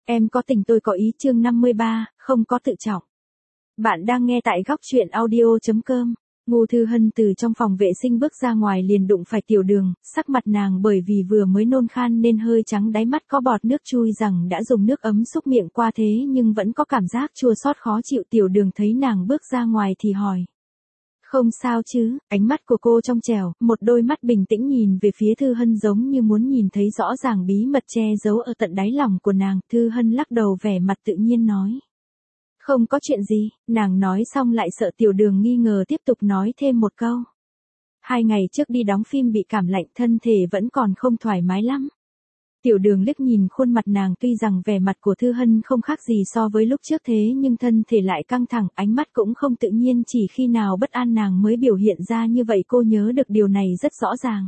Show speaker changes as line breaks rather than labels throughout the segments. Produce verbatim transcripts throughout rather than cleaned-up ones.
Em có tình tôi có ý chương năm mươi ba, không có tự trọng. Bạn đang nghe tại góc truyện audio.com. Ngô Thư Hân từ trong phòng vệ sinh bước ra ngoài liền đụng phải Tiểu Đường, sắc mặt nàng bởi vì vừa mới nôn khan nên hơi trắng, đáy mắt có bọt nước chui rằng đã dùng nước ấm xúc miệng qua thế nhưng vẫn có cảm giác chua xót khó chịu. Tiểu Đường thấy nàng bước ra ngoài thì hỏi. Không sao chứ, ánh mắt của cô trong trẻo, một đôi mắt bình tĩnh nhìn về phía Thư Hân giống như muốn nhìn thấy rõ ràng bí mật che giấu ở tận đáy lòng của nàng. Thư Hân lắc đầu vẻ mặt tự nhiên nói. Không có chuyện gì, nàng nói xong lại sợ Tiểu Đường nghi ngờ tiếp tục nói thêm một câu. Hai ngày trước đi đóng phim bị cảm lạnh, thân thể vẫn còn không thoải mái lắm. Tiểu Đường liếc nhìn khuôn mặt nàng, tuy rằng vẻ mặt của Thư Hân không khác gì so với lúc trước thế nhưng thân thể lại căng thẳng, ánh mắt cũng không tự nhiên, chỉ khi nào bất an nàng mới biểu hiện ra như vậy. Cô nhớ được điều này rất rõ ràng.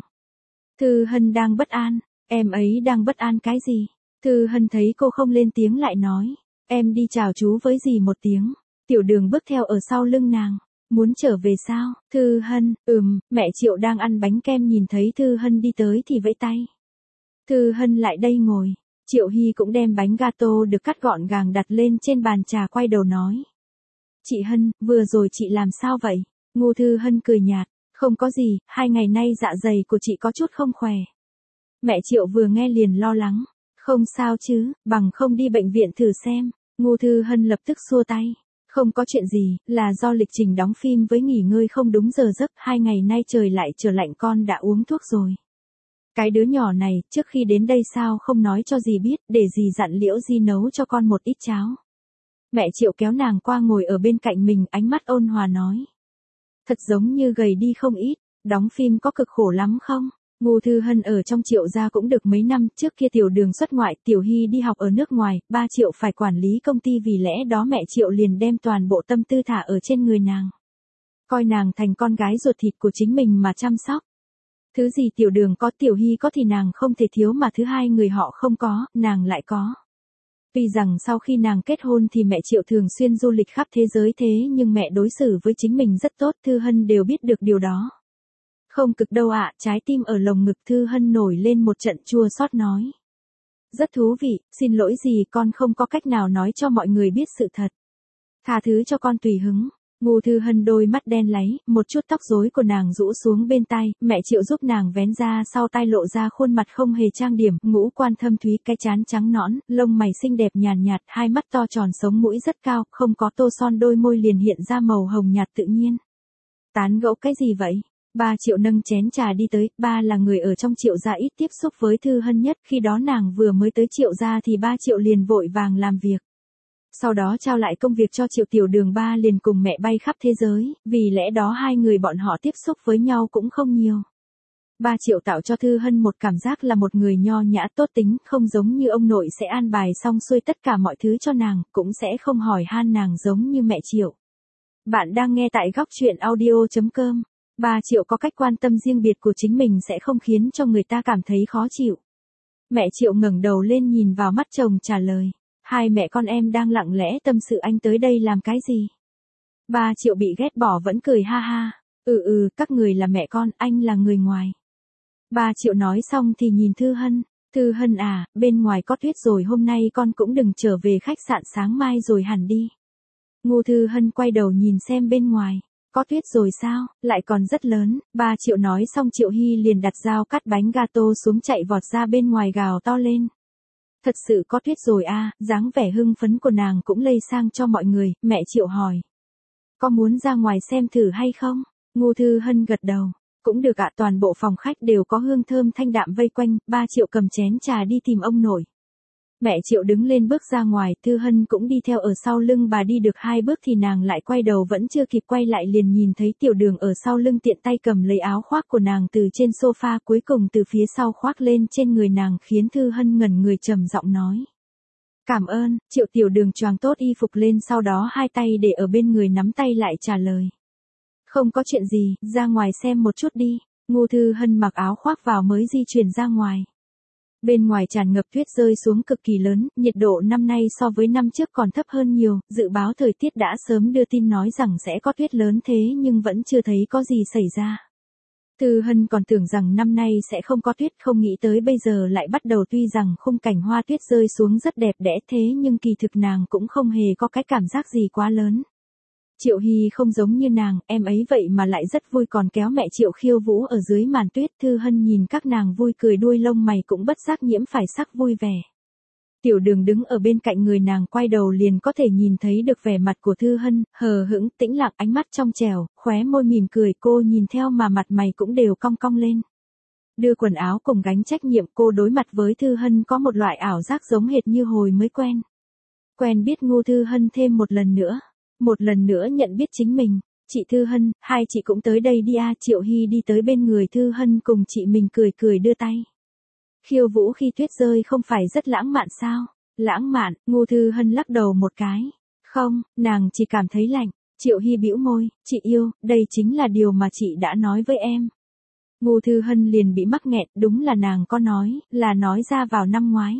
Thư Hân đang bất an, em ấy đang bất an cái gì? Thư Hân thấy cô không lên tiếng lại nói. Em đi chào chú với dì một tiếng. Tiểu Đường bước theo ở sau lưng nàng. Muốn trở về sao? Thư Hân, ừm, mẹ Triệu đang ăn bánh kem nhìn thấy Thư Hân đi tới thì vẫy tay. Thư Hân lại đây ngồi. Triệu Hy cũng đem bánh gato được cắt gọn gàng đặt lên trên bàn trà, quay đầu nói. Chị Hân, vừa rồi chị làm sao vậy? Ngô Thư Hân cười nhạt. Không có gì, hai ngày nay dạ dày của chị có chút không khỏe. Mẹ Triệu vừa nghe liền lo lắng. Không sao chứ, bằng không đi bệnh viện thử xem. Ngô Thư Hân lập tức xua tay. Không có chuyện gì, là do lịch trình đóng phim với nghỉ ngơi không đúng giờ giấc, hai ngày nay trời lại trở lạnh, con đã uống thuốc rồi. Cái đứa nhỏ này, trước khi đến đây sao không nói cho dì biết, để dì dặn Liễu Di nấu cho con một ít cháo. Mẹ Triệu kéo nàng qua ngồi ở bên cạnh mình, ánh mắt ôn hòa nói. Thật giống như gầy đi không ít, đóng phim có cực khổ lắm không? Ngô Thư Hân ở trong Triệu gia cũng được mấy năm, trước kia Tiểu Đường xuất ngoại, Tiểu Hy đi học ở nước ngoài, ba Triệu phải quản lý công ty, vì lẽ đó mẹ Triệu liền đem toàn bộ tâm tư thả ở trên người nàng. Coi nàng thành con gái ruột thịt của chính mình mà chăm sóc. Thứ gì Tiểu Đường có, Tiểu Hy có thì nàng không thể thiếu, mà thứ hai người họ không có, nàng lại có. Tuy rằng sau khi nàng kết hôn thì mẹ Triệu thường xuyên du lịch khắp thế giới, thế nhưng mẹ đối xử với chính mình rất tốt, Thư Hân đều biết được điều đó. Không cực đâu ạ, trái tim ở lồng ngực Thư Hân nổi lên một trận chua xót nói. Rất thú vị, xin lỗi gì, con không có cách nào nói cho mọi người biết sự thật. Tha thứ cho con tùy hứng. Ngô Thư Hân đôi mắt đen láy, một chút tóc rối của nàng rũ xuống bên tai, mẹ Triệu giúp nàng vén ra sau tai, lộ ra khuôn mặt không hề trang điểm, ngũ quan thâm thúy, cái trán trắng nõn, lông mày xinh đẹp nhàn nhạt, hai mắt to tròn, sống mũi rất cao, không có tô son, đôi môi liền hiện ra màu hồng nhạt tự nhiên. Tán gẫu cái gì vậy? Ba Triệu nâng chén trà đi tới, ba là người ở trong Triệu gia ít tiếp xúc với Thư Hân nhất, khi đó nàng vừa mới tới Triệu gia thì ba Triệu liền vội vàng làm việc. Sau đó trao lại công việc cho Triệu Tiểu Đường, ba liền cùng mẹ bay khắp thế giới, vì lẽ đó hai người bọn họ tiếp xúc với nhau cũng không nhiều. Ba Triệu tạo cho Thư Hân một cảm giác là một người nho nhã tốt tính, không giống như ông nội sẽ an bài xong xuôi tất cả mọi thứ cho nàng, cũng sẽ không hỏi han nàng giống như mẹ Triệu. Bạn đang nghe tại góc truyện audio.com. Ba Triệu có cách quan tâm riêng biệt của chính mình sẽ không khiến cho người ta cảm thấy khó chịu. Mẹ Triệu ngẩng đầu lên nhìn vào mắt chồng trả lời. Hai mẹ con em đang lặng lẽ tâm sự, anh tới đây làm cái gì? Ba Triệu bị ghét bỏ vẫn cười ha ha. Ừ ừ, các người là mẹ con, anh là người ngoài. Ba Triệu nói xong thì nhìn Thư Hân. Thư Hân à, bên ngoài có tuyết rồi, hôm nay con cũng đừng trở về khách sạn, sáng mai rồi hẳn đi. Ngô Thư Hân quay đầu nhìn xem bên ngoài. Có tuyết rồi sao, lại còn rất lớn. Ba Triệu nói xong Triệu Hy liền đặt dao cắt bánh gato xuống, chạy vọt ra bên ngoài gào to lên. Thật sự có tuyết rồi à, dáng vẻ hưng phấn của nàng cũng lây sang cho mọi người. Mẹ Triệu hỏi. Có muốn ra ngoài xem thử hay không? Ngô Thư Hân gật đầu. Cũng được ạ, toàn bộ phòng khách đều có hương thơm thanh đạm vây quanh. Ba Triệu cầm chén trà đi tìm ông nội. Mẹ Triệu đứng lên bước ra ngoài, Thư Hân cũng đi theo ở sau lưng bà, đi được hai bước thì nàng lại quay đầu, vẫn chưa kịp quay lại liền nhìn thấy Tiểu Đường ở sau lưng tiện tay cầm lấy áo khoác của nàng từ trên sofa, cuối cùng từ phía sau khoác lên trên người nàng, khiến Thư Hân ngẩn người, trầm giọng nói. Cảm ơn. Triệu Tiểu Đường choàng tốt y phục lên, sau đó hai tay để ở bên người nắm tay lại trả lời. Không có chuyện gì, ra ngoài xem một chút đi. Ngô Thư Hân mặc áo khoác vào mới di chuyển ra ngoài. Bên ngoài tràn ngập tuyết rơi xuống cực kỳ lớn, nhiệt độ năm nay so với năm trước còn thấp hơn nhiều, dự báo thời tiết đã sớm đưa tin nói rằng sẽ có tuyết lớn thế nhưng vẫn chưa thấy có gì xảy ra. Thư Hân còn tưởng rằng năm nay sẽ không có tuyết, không nghĩ tới bây giờ lại bắt đầu. Tuy rằng khung cảnh hoa tuyết rơi xuống rất đẹp đẽ thế nhưng kỳ thực nàng cũng không hề có cái cảm giác gì quá lớn. Triệu Hy không giống như nàng, em ấy vậy mà lại rất vui còn kéo mẹ Triệu khiêu vũ ở dưới màn tuyết. Thư Hân nhìn các nàng vui cười đuôi lông mày cũng bất giác nhiễm phải sắc vui vẻ. Tiểu Đường đứng ở bên cạnh người nàng quay đầu liền có thể nhìn thấy được vẻ mặt của Thư Hân, hờ hững, tĩnh lặng, ánh mắt trong trẻo, khóe môi mỉm cười. Cô nhìn theo mà mặt mày cũng đều cong cong lên. Đưa quần áo cùng gánh trách nhiệm, cô đối mặt với Thư Hân có một loại ảo giác giống hệt như hồi mới quen. Quen biết ngu Thư Hân thêm một lần nữa. Một lần nữa nhận biết chính mình. Chị Thư Hân, hai chị cũng tới đây đi à. Triệu Hy đi tới bên người Thư Hân cùng chị mình cười cười đưa tay. Khiêu vũ khi tuyết rơi không phải rất lãng mạn sao? Lãng mạn, ngu Thư Hân lắc đầu một cái. Không, nàng chỉ cảm thấy lạnh. Triệu Hy bĩu môi, chị yêu, đây chính là điều mà chị đã nói với em. Ngu Thư Hân liền bị mắc nghẹn, đúng là nàng có nói, là nói ra vào năm ngoái.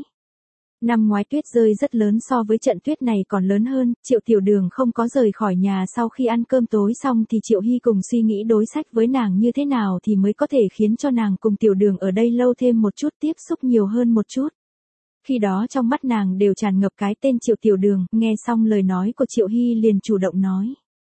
Năm ngoái tuyết rơi rất lớn, so với trận tuyết này còn lớn hơn. Triệu Tiểu Đường không có rời khỏi nhà sau khi ăn cơm tối xong thì Triệu Hy cùng suy nghĩ đối sách với nàng như thế nào thì mới có thể khiến cho nàng cùng Tiểu Đường ở đây lâu thêm một chút, tiếp xúc nhiều hơn một chút. Khi đó trong mắt nàng đều tràn ngập cái tên Triệu Tiểu Đường. Nghe xong lời nói của Triệu Hy liền chủ động nói.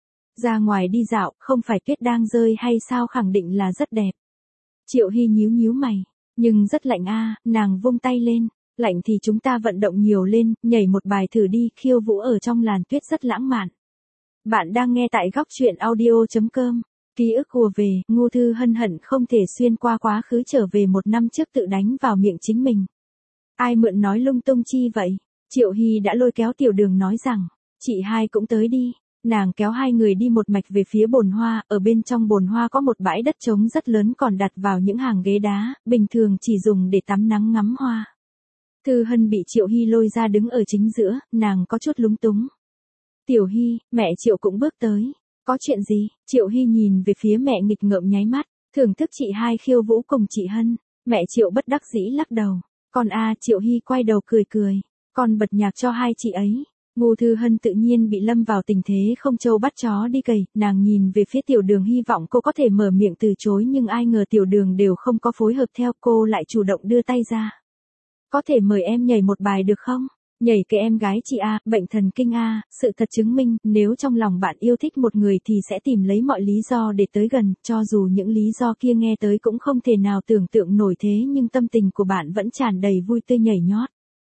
Ra ngoài đi dạo, không phải tuyết đang rơi hay sao? Khẳng định là rất đẹp. Triệu Hy nhíu nhíu mày. Nhưng rất lạnh a. Nàng vung tay lên. Lạnh thì chúng ta vận động nhiều lên, nhảy một bài thử đi. Khiêu vũ ở trong làn tuyết rất lãng mạn. Bạn đang nghe tại góc truyện audio chấm com. Ký ức ùa về, Ngô Thư Hân hận không thể xuyên qua quá khứ trở về một năm trước tự đánh vào miệng chính mình. Ai mượn nói lung tung chi vậy? Triệu Hy đã lôi kéo Tiểu Đường nói rằng, chị hai cũng tới đi. Nàng kéo hai người đi một mạch về phía bồn hoa, ở bên trong bồn hoa có một bãi đất trống rất lớn còn đặt vào những hàng ghế đá, bình thường chỉ dùng để tắm nắng ngắm hoa. Thư Hân bị Triệu Hy lôi ra đứng ở chính giữa, nàng có chút lúng túng. Tiểu Hy, mẹ Triệu cũng bước tới. Có chuyện gì? Triệu Hy nhìn về phía mẹ nghịch ngợm nháy mắt, thưởng thức chị hai khiêu vũ cùng chị Hân. Mẹ Triệu bất đắc dĩ lắc đầu. Con a. Triệu Hy quay đầu cười cười. Con bật nhạc cho hai chị ấy. Ngô Thư Hân tự nhiên bị lâm vào tình thế không trâu bắt chó đi cày. Nàng nhìn về phía Tiểu Đường hy vọng cô có thể mở miệng từ chối nhưng ai ngờ Tiểu Đường đều không có phối hợp theo, cô lại chủ động đưa tay ra. Có thể mời em nhảy một bài được không? Nhảy cái em gái chị a, bệnh thần kinh a. Sự thật chứng minh, nếu trong lòng bạn yêu thích một người thì sẽ tìm lấy mọi lý do để tới gần, cho dù những lý do kia nghe tới cũng không thể nào tưởng tượng nổi thế nhưng tâm tình của bạn vẫn tràn đầy vui tươi nhảy nhót.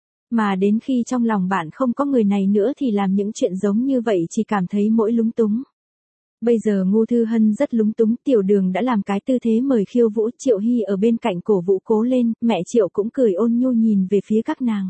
Mà đến khi trong lòng bạn không có người này nữa thì làm những chuyện giống như vậy chỉ cảm thấy mỗi lúng túng. Bây giờ Ngô Thư Hân rất lúng túng, Tiểu Đường đã làm cái tư thế mời khiêu vũ, Triệu Hy ở bên cạnh cổ vũ cố lên, mẹ Triệu cũng cười ôn nhu nhìn về phía các nàng.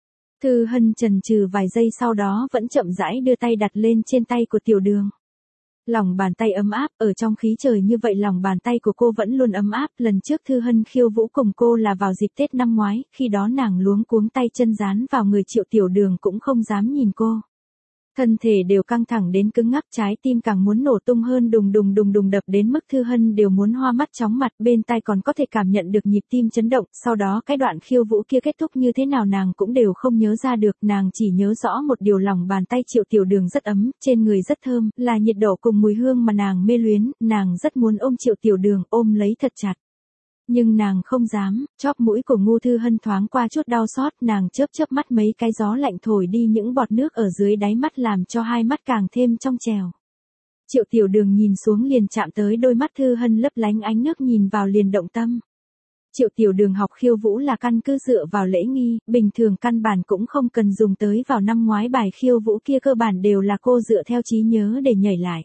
Thư Hân chần chừ vài giây sau đó vẫn chậm rãi đưa tay đặt lên trên tay của Tiểu Đường. Lòng bàn tay ấm áp, ở trong khí trời như vậy lòng bàn tay của cô vẫn luôn ấm áp. Lần trước Thư Hân khiêu vũ cùng cô là vào dịp Tết năm ngoái, khi đó nàng luống cuống tay chân dán vào người Triệu. Tiểu Đường cũng không dám nhìn cô. Thân thể đều căng thẳng đến cứng ngắc, trái tim càng muốn nổ tung hơn, đùng đùng đùng đùng đập đến mức Thư Hân đều muốn hoa mắt chóng mặt, bên tai còn có thể cảm nhận được nhịp tim chấn động. Sau đó cái đoạn khiêu vũ kia kết thúc như thế nào nàng cũng đều không nhớ ra được, nàng chỉ nhớ rõ một điều, lòng bàn tay Triệu Tiểu Đường rất ấm, trên người rất thơm, là nhiệt độ cùng mùi hương mà nàng mê luyến, nàng rất muốn ôm Triệu Tiểu Đường, ôm lấy thật chặt. Nhưng nàng không dám, chóp mũi của Ngô Thư Hân thoáng qua chút đau xót, nàng chớp chớp mắt, mấy cái gió lạnh thổi đi những bọt nước ở dưới đáy mắt làm cho hai mắt càng thêm trong trèo. Triệu Tiểu Đường nhìn xuống liền chạm tới đôi mắt Thư Hân lấp lánh ánh nước, nhìn vào liền động tâm. Triệu Tiểu Đường học khiêu vũ là căn cứ dựa vào lễ nghi, bình thường căn bản cũng không cần dùng tới, vào năm ngoái bài khiêu vũ kia cơ bản đều là cô dựa theo trí nhớ để nhảy lại.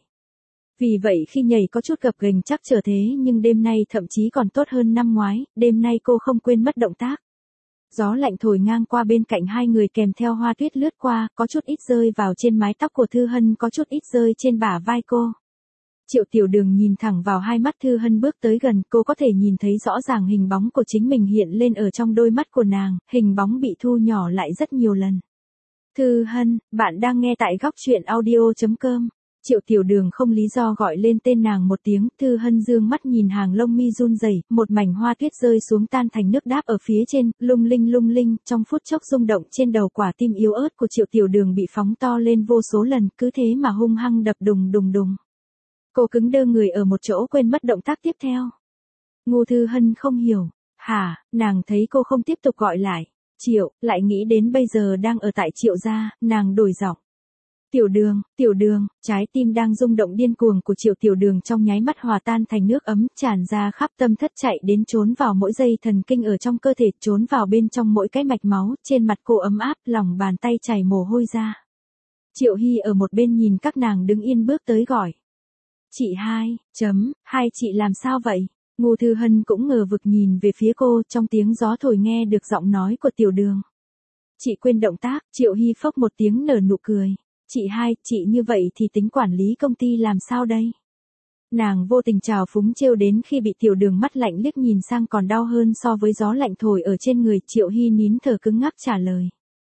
Vì vậy khi nhảy có chút gập ghềnh chắc trở thế nhưng đêm nay thậm chí còn tốt hơn năm ngoái, đêm nay cô không quên mất động tác. Gió lạnh thổi ngang qua bên cạnh hai người kèm theo hoa tuyết lướt qua, có chút ít rơi vào trên mái tóc của Thư Hân, có chút ít rơi trên bả vai cô. Triệu Tiểu Đường nhìn thẳng vào hai mắt Thư Hân bước tới gần, cô có thể nhìn thấy rõ ràng hình bóng của chính mình hiện lên ở trong đôi mắt của nàng, hình bóng bị thu nhỏ lại rất nhiều lần. Thư Hân, bạn đang nghe tại góc truyện audio chấm com. Triệu Tiểu Đường không lý do gọi lên tên nàng một tiếng, Thư Hân dương mắt nhìn hàng lông mi run rẩy, một mảnh hoa tuyết rơi xuống tan thành nước đáp ở phía trên, lung linh lung linh, trong phút chốc rung động trên đầu quả tim yếu ớt của Triệu Tiểu Đường bị phóng to lên vô số lần, cứ thế mà hung hăng đập đùng đùng đùng. Cô cứng đơ người ở một chỗ, quên mất động tác tiếp theo. Ngô Thư Hân không hiểu. Hả, nàng thấy cô không tiếp tục gọi lại. Triệu, lại nghĩ đến bây giờ đang ở tại Triệu gia, nàng đổi giọng. Tiểu Đường, Tiểu Đường, trái tim đang rung động điên cuồng của Triệu Tiểu Đường trong nháy mắt hòa tan thành nước ấm, tràn ra khắp tâm thất, chạy đến trốn vào mỗi dây thần kinh ở trong cơ thể, trốn vào bên trong mỗi cái mạch máu, trên mặt cô ấm áp, lòng bàn tay chảy mồ hôi ra. Triệu Hy ở một bên nhìn các nàng đứng yên bước tới gọi. Chị hai, chấm, hai chị làm sao vậy? Ngô Thư Hân cũng ngờ vực nhìn về phía cô, trong tiếng gió thổi nghe được giọng nói của Tiểu Đường. Chị quên động tác. Triệu Hy phốc một tiếng nở nụ cười. Chị hai, chị như vậy thì tính quản lý công ty làm sao đây? Nàng vô tình trào phúng trêu đến khi bị Tiểu Đường mắt lạnh liếc nhìn sang còn đau hơn so với gió lạnh thổi ở trên người. Triệu Hy nín thở cứng ngắc trả lời.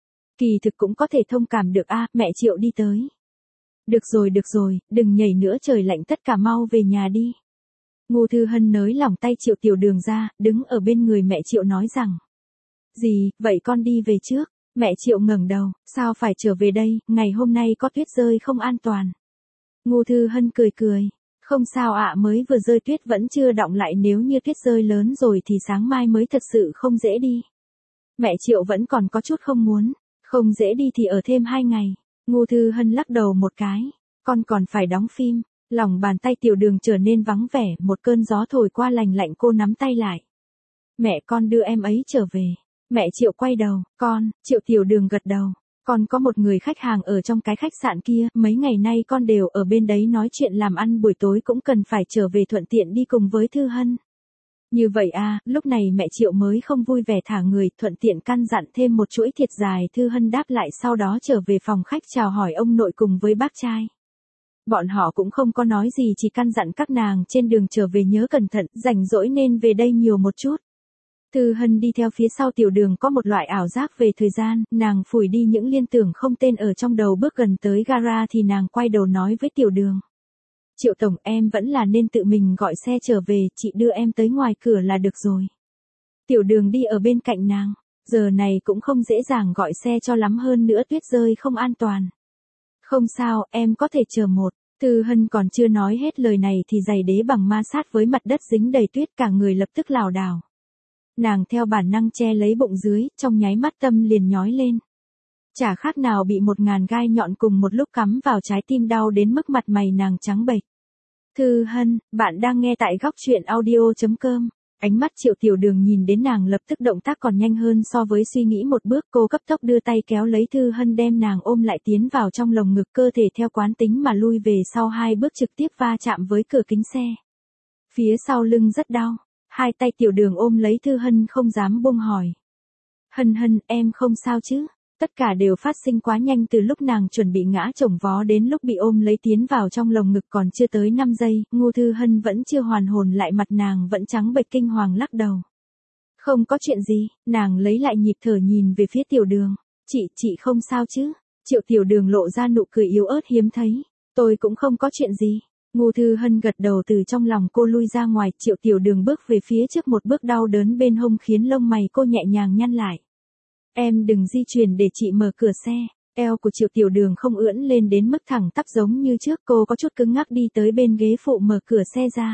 Kỳ thực cũng có thể thông cảm được a, mẹ Triệu đi tới. Được rồi được rồi, đừng nhảy nữa, trời lạnh, tất cả mau về nhà đi. Ngô Thư Hân nới lỏng tay Triệu Tiểu Đường ra, đứng ở bên người mẹ Triệu nói rằng. Gì, vậy con đi về trước. Mẹ Triệu ngẩng đầu, sao phải trở về đây, ngày hôm nay có tuyết rơi không an toàn. Ngô Thư Hân cười cười. Không sao ạ, mới vừa rơi tuyết vẫn chưa đọng lại, nếu như tuyết rơi lớn rồi thì sáng mai mới thật sự không dễ đi. Mẹ Triệu vẫn còn có chút không muốn. Không dễ đi thì ở thêm hai ngày. Ngô Thư Hân lắc đầu một cái. Con còn phải đóng phim. Lòng bàn tay Tiểu Đường trở nên vắng vẻ, một cơn gió thổi qua lành lạnh, cô nắm tay lại. Mẹ con đưa em ấy trở về. Mẹ Triệu quay đầu, con, Triệu Tiểu Đường gật đầu. Con có một người khách hàng ở trong cái khách sạn kia, mấy ngày nay con đều ở bên đấy nói chuyện làm ăn, buổi tối cũng cần phải trở về thuận tiện đi cùng với Thư Hân. Như vậy à, lúc này mẹ Triệu mới không vui vẻ thả người, thuận tiện căn dặn thêm một chuỗi thiệt dài. Thư Hân đáp lại, sau đó trở về phòng khách chào hỏi ông nội cùng với bác trai. Bọn họ cũng không có nói gì, chỉ căn dặn các nàng trên đường trở về nhớ cẩn thận, rảnh rỗi nên về đây nhiều một chút. Thư Hân đi theo phía sau Tiểu Đường, có một loại ảo giác về thời gian, nàng phủi đi những liên tưởng không tên ở trong đầu, bước gần tới gara thì nàng quay đầu nói với Tiểu Đường. Triệu tổng, em vẫn là nên tự mình gọi xe trở về, chị đưa em tới ngoài cửa là được rồi. Tiểu Đường đi ở bên cạnh nàng, giờ này cũng không dễ dàng gọi xe cho lắm, hơn nữa tuyết rơi không an toàn. Không sao, em có thể chờ một. Thư Hân còn chưa nói hết lời này thì giày đế bằng ma sát với mặt đất dính đầy tuyết, cả người lập tức lảo đảo. Nàng theo bản năng che lấy bụng dưới, trong nháy mắt tâm liền nhói lên. Chả khác nào bị một ngàn gai nhọn cùng một lúc cắm vào trái tim, đau đến mức mặt mày nàng trắng bệch. Thư Hân, bạn đang nghe tại góc truyện audio chấm com. Ánh mắt Triệu Tiểu Đường nhìn đến nàng lập tức động tác còn nhanh hơn so với suy nghĩ một bước, cô cấp tốc đưa tay kéo lấy Thư Hân đem nàng ôm lại tiến vào trong lồng ngực, cơ thể theo quán tính mà lui về sau hai bước, trực tiếp va chạm với cửa kính xe. Phía sau lưng rất đau, hai tay Tiểu Đường ôm lấy Thư Hân không dám buông hỏi. Hân Hân, em không sao chứ? Tất cả đều phát sinh quá nhanh, từ lúc nàng chuẩn bị ngã chồng vó đến lúc bị ôm lấy tiến vào trong lồng ngực còn chưa tới năm giây, Ngô Thư Hân vẫn chưa hoàn hồn lại, mặt nàng vẫn trắng bệch, kinh hoàng lắc đầu. Không có chuyện gì, nàng lấy lại nhịp thở nhìn về phía Tiểu Đường. Chị, chị không sao chứ? Triệu Tiểu Đường lộ ra nụ cười yếu ớt hiếm thấy. Tôi cũng không có chuyện gì. Ngô Thư Hân gật đầu, từ trong lòng cô lui ra ngoài. Triệu Tiểu Đường bước về phía trước một bước, đau đớn bên hông khiến lông mày cô nhẹ nhàng nhăn lại. Em đừng di chuyển để chị mở cửa xe. Eo của Triệu Tiểu Đường không ưỡn lên đến mức thẳng tắp giống như trước, cô có chút cứng ngắc đi tới bên ghế phụ mở cửa xe ra.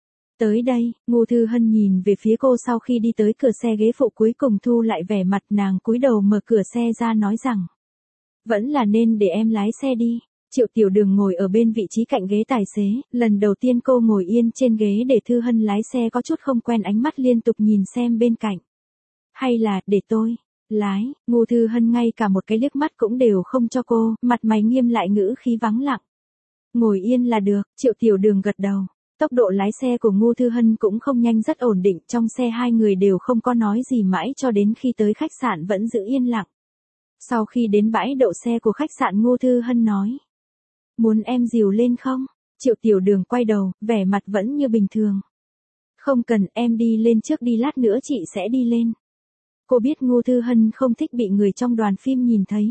Tới đây, Ngô Thư Hân nhìn về phía cô, sau khi đi tới cửa xe ghế phụ cuối cùng thu lại vẻ mặt, nàng cúi đầu mở cửa xe ra nói rằng. Vẫn là nên để em lái xe đi. Triệu Tiểu Đường ngồi ở bên vị trí cạnh ghế tài xế, lần đầu tiên cô ngồi yên trên ghế để Thư Hân lái xe, có chút không quen, ánh mắt liên tục nhìn xem bên cạnh. Hay là, để tôi lái? Ngô Thư Hân ngay cả một cái liếc mắt cũng đều không cho cô, mặt mày nghiêm lại, ngữ khí vắng lặng. Ngồi yên là được. Triệu Tiểu Đường gật đầu. Tốc độ lái xe của Ngô Thư Hân cũng không nhanh, rất ổn định, trong xe hai người đều không có nói gì mãi cho đến khi tới khách sạn vẫn giữ yên lặng. Sau khi đến bãi đậu xe của khách sạn, Ngô Thư Hân nói. Muốn em dìu lên không? Triệu Tiểu Đường quay đầu, vẻ mặt vẫn như bình thường. Không cần, em đi lên trước đi, lát nữa chị sẽ đi lên. Cô biết Ngô Thư Hân không thích bị người trong đoàn phim nhìn thấy.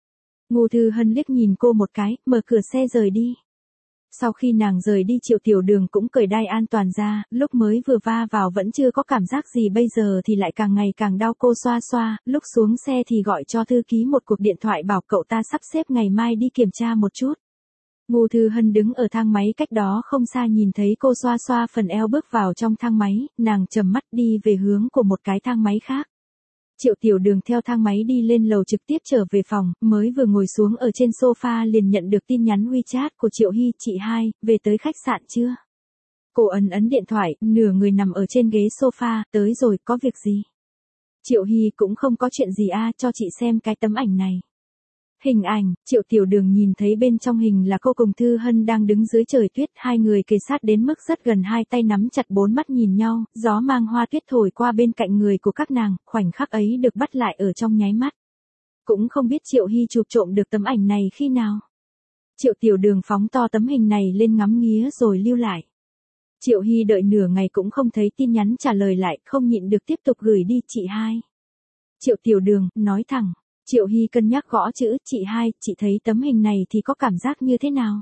Ngô Thư Hân liếc nhìn cô một cái, mở cửa xe rời đi. Sau khi nàng rời đi, Triệu Tiểu Đường cũng cởi đai an toàn ra, lúc mới vừa va vào vẫn chưa có cảm giác gì, bây giờ thì lại càng ngày càng đau. Cô xoa xoa, lúc xuống xe thì gọi cho thư ký một cuộc điện thoại bảo cậu ta sắp xếp ngày mai đi kiểm tra một chút. Ngô Thư Hân đứng ở thang máy cách đó không xa nhìn thấy cô xoa xoa phần eo bước vào trong thang máy, nàng trầm mắt đi về hướng của một cái thang máy khác. Triệu Tiểu Đường theo thang máy đi lên lầu trực tiếp trở về phòng, mới vừa ngồi xuống ở trên sofa liền nhận được tin nhắn WeChat của Triệu Hy, chị hai, về tới khách sạn chưa? Cô ấn ấn điện thoại, nửa người nằm ở trên ghế sofa, tới rồi, có việc gì? Triệu Hy cũng không có chuyện gì a, cho chị xem cái tấm ảnh này. Hình ảnh, Triệu Tiểu Đường nhìn thấy bên trong hình là cô cùng Thư Hân đang đứng dưới trời tuyết, hai người kề sát đến mức rất gần, hai tay nắm chặt, bốn mắt nhìn nhau, gió mang hoa tuyết thổi qua bên cạnh người của các nàng, khoảnh khắc ấy được bắt lại ở trong nháy mắt. Cũng không biết Triệu Hy chụp trộm được tấm ảnh này khi nào. Triệu Tiểu Đường phóng to tấm hình này lên ngắm nghía rồi lưu lại. Triệu Hy đợi nửa ngày cũng không thấy tin nhắn trả lời lại, không nhịn được tiếp tục gửi đi, chị hai. Triệu Tiểu Đường, nói thẳng. Triệu Hy cân nhắc gõ chữ, chị hai, chị thấy tấm hình này thì có cảm giác như thế nào?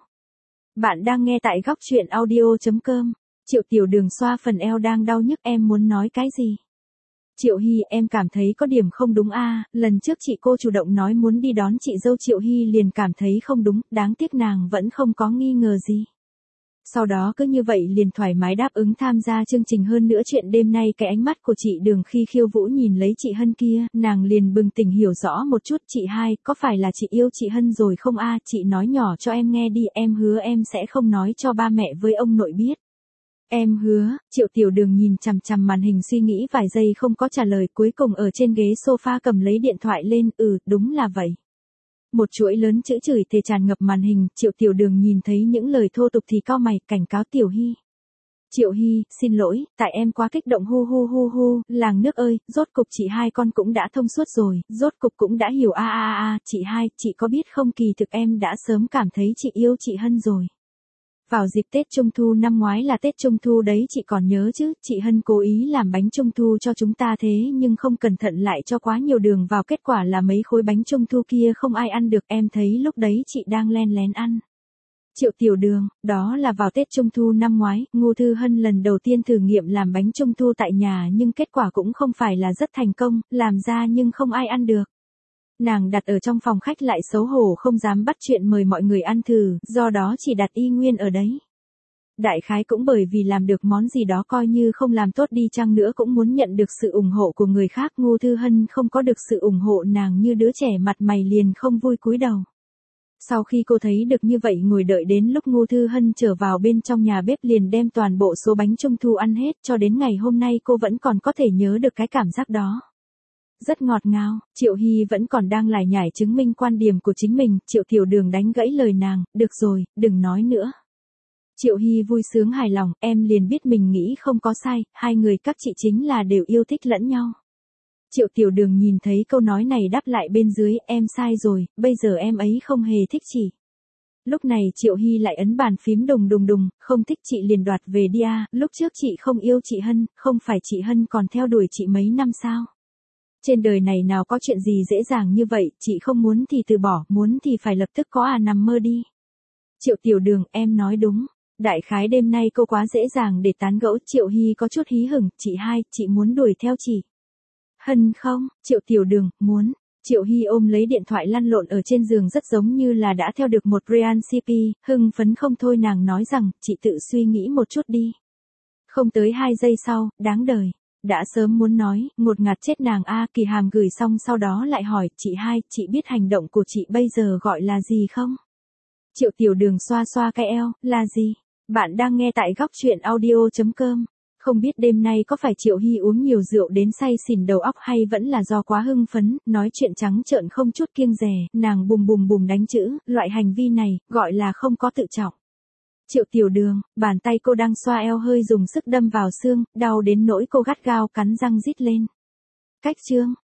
Bạn đang nghe tại góc truyện audio.com. Triệu Tiểu Đường xoa phần eo đang đau nhức, em muốn nói cái gì? Triệu Hy, em cảm thấy có điểm không đúng a, lần trước chị cô chủ động nói muốn đi đón chị dâu, Triệu Hy liền cảm thấy không đúng, đáng tiếc nàng vẫn không có nghi ngờ gì. Sau đó cứ như vậy liền thoải mái đáp ứng tham gia chương trình, hơn nữa chuyện đêm nay cái ánh mắt của chị Đường khi khiêu vũ nhìn lấy chị Hân kia, nàng liền bừng tỉnh hiểu rõ một chút, chị hai, có phải là chị yêu chị Hân rồi không a, chị nói nhỏ cho em nghe đi, em hứa em sẽ không nói cho ba mẹ với ông nội biết. Em hứa, Triệu Tiểu Đường nhìn chằm chằm màn hình suy nghĩ vài giây không có trả lời, cuối cùng ở trên ghế sofa cầm lấy điện thoại lên, ừ, đúng là vậy. Một chuỗi lớn chữ chửi thề tràn ngập màn hình, Triệu Tiểu Đường nhìn thấy những lời thô tục thì cau mày, cảnh cáo Tiểu Hy. Triệu Hy, xin lỗi, tại em quá kích động, hu hu hu hu, làng nước ơi, rốt cục chị hai con cũng đã thông suốt rồi, rốt cục cũng đã hiểu a a a, chị hai, chị có biết không, kỳ thực em đã sớm cảm thấy chị yêu chị Hân rồi. Vào dịp Tết Trung Thu năm ngoái là Tết Trung Thu đấy, chị còn nhớ chứ, chị Hân cố ý làm bánh Trung Thu cho chúng ta thế nhưng không cẩn thận lại cho quá nhiều đường vào, kết quả là mấy khối bánh Trung Thu kia không ai ăn được, em thấy lúc đấy chị đang len lén ăn. Triệu Tiểu Đường, đó là vào Tết Trung Thu năm ngoái, Ngô Thư Hân lần đầu tiên thử nghiệm làm bánh Trung Thu tại nhà nhưng kết quả cũng không phải là rất thành công, làm ra nhưng không ai ăn được. Nàng đặt ở trong phòng khách lại xấu hổ không dám bắt chuyện mời mọi người ăn thử, do đó chỉ đặt y nguyên ở đấy. Đại khái cũng bởi vì làm được món gì đó coi như không làm tốt đi chăng nữa cũng muốn nhận được sự ủng hộ của người khác, Ngô Thư Hân không có được sự ủng hộ, nàng như đứa trẻ mặt mày liền không vui cúi đầu. Sau khi cô thấy được như vậy ngồi đợi đến lúc Ngô Thư Hân trở vào bên trong nhà bếp liền đem toàn bộ số bánh Trung Thu ăn hết, cho đến ngày hôm nay cô vẫn còn có thể nhớ được cái cảm giác đó. Rất ngọt ngào, Triệu Hy vẫn còn đang lải nhải chứng minh quan điểm của chính mình, Triệu Tiểu Đường đánh gãy lời nàng, được rồi, đừng nói nữa. Triệu Hy vui sướng hài lòng, em liền biết mình nghĩ không có sai, hai người các chị chính là đều yêu thích lẫn nhau. Triệu Tiểu Đường nhìn thấy câu nói này đáp lại bên dưới, em sai rồi, bây giờ em ấy không hề thích chị. Lúc này Triệu Hy lại ấn bàn phím đùng đùng đùng, không thích chị liền đoạt về đi a, lúc trước chị không yêu chị Hân, không phải chị Hân còn theo đuổi chị mấy năm sao? Trên đời này nào có chuyện gì dễ dàng như vậy, chị không muốn thì từ bỏ, muốn thì phải lập tức có à, nằm mơ đi. Triệu Tiểu Đường, em nói đúng. Đại khái đêm nay cô quá dễ dàng để tán gẫu, Triệu Hy có chút hí hửng, chị hai, chị muốn đuổi theo chị Hân không? Triệu Tiểu Đường, muốn. Triệu Hy ôm lấy điện thoại lăn lộn ở trên giường rất giống như là đã theo được một recipe, hưng phấn không thôi, nàng nói rằng, chị tự suy nghĩ một chút đi. Không tới hai giây sau, đáng đời. Đã sớm muốn nói, ngột ngạt chết nàng a, Kỳ Hàm gửi xong sau đó lại hỏi, chị hai, chị biết hành động của chị bây giờ gọi là gì không? Triệu Tiểu Đường xoa xoa cái eo, là gì? Bạn đang nghe tại góc truyện audio.com. Không biết đêm nay có phải Triệu Hy uống nhiều rượu đến say xỉn đầu óc hay vẫn là do quá hưng phấn, nói chuyện trắng trợn không chút kiêng dè, nàng bùm bùm bùm đánh chữ, loại hành vi này, gọi là không có tự trọng. Triệu Tiểu Đường, bàn tay cô đang xoa eo hơi dùng sức đâm vào xương, đau đến nỗi cô gắt gao cắn răng rít lên. Cách chương,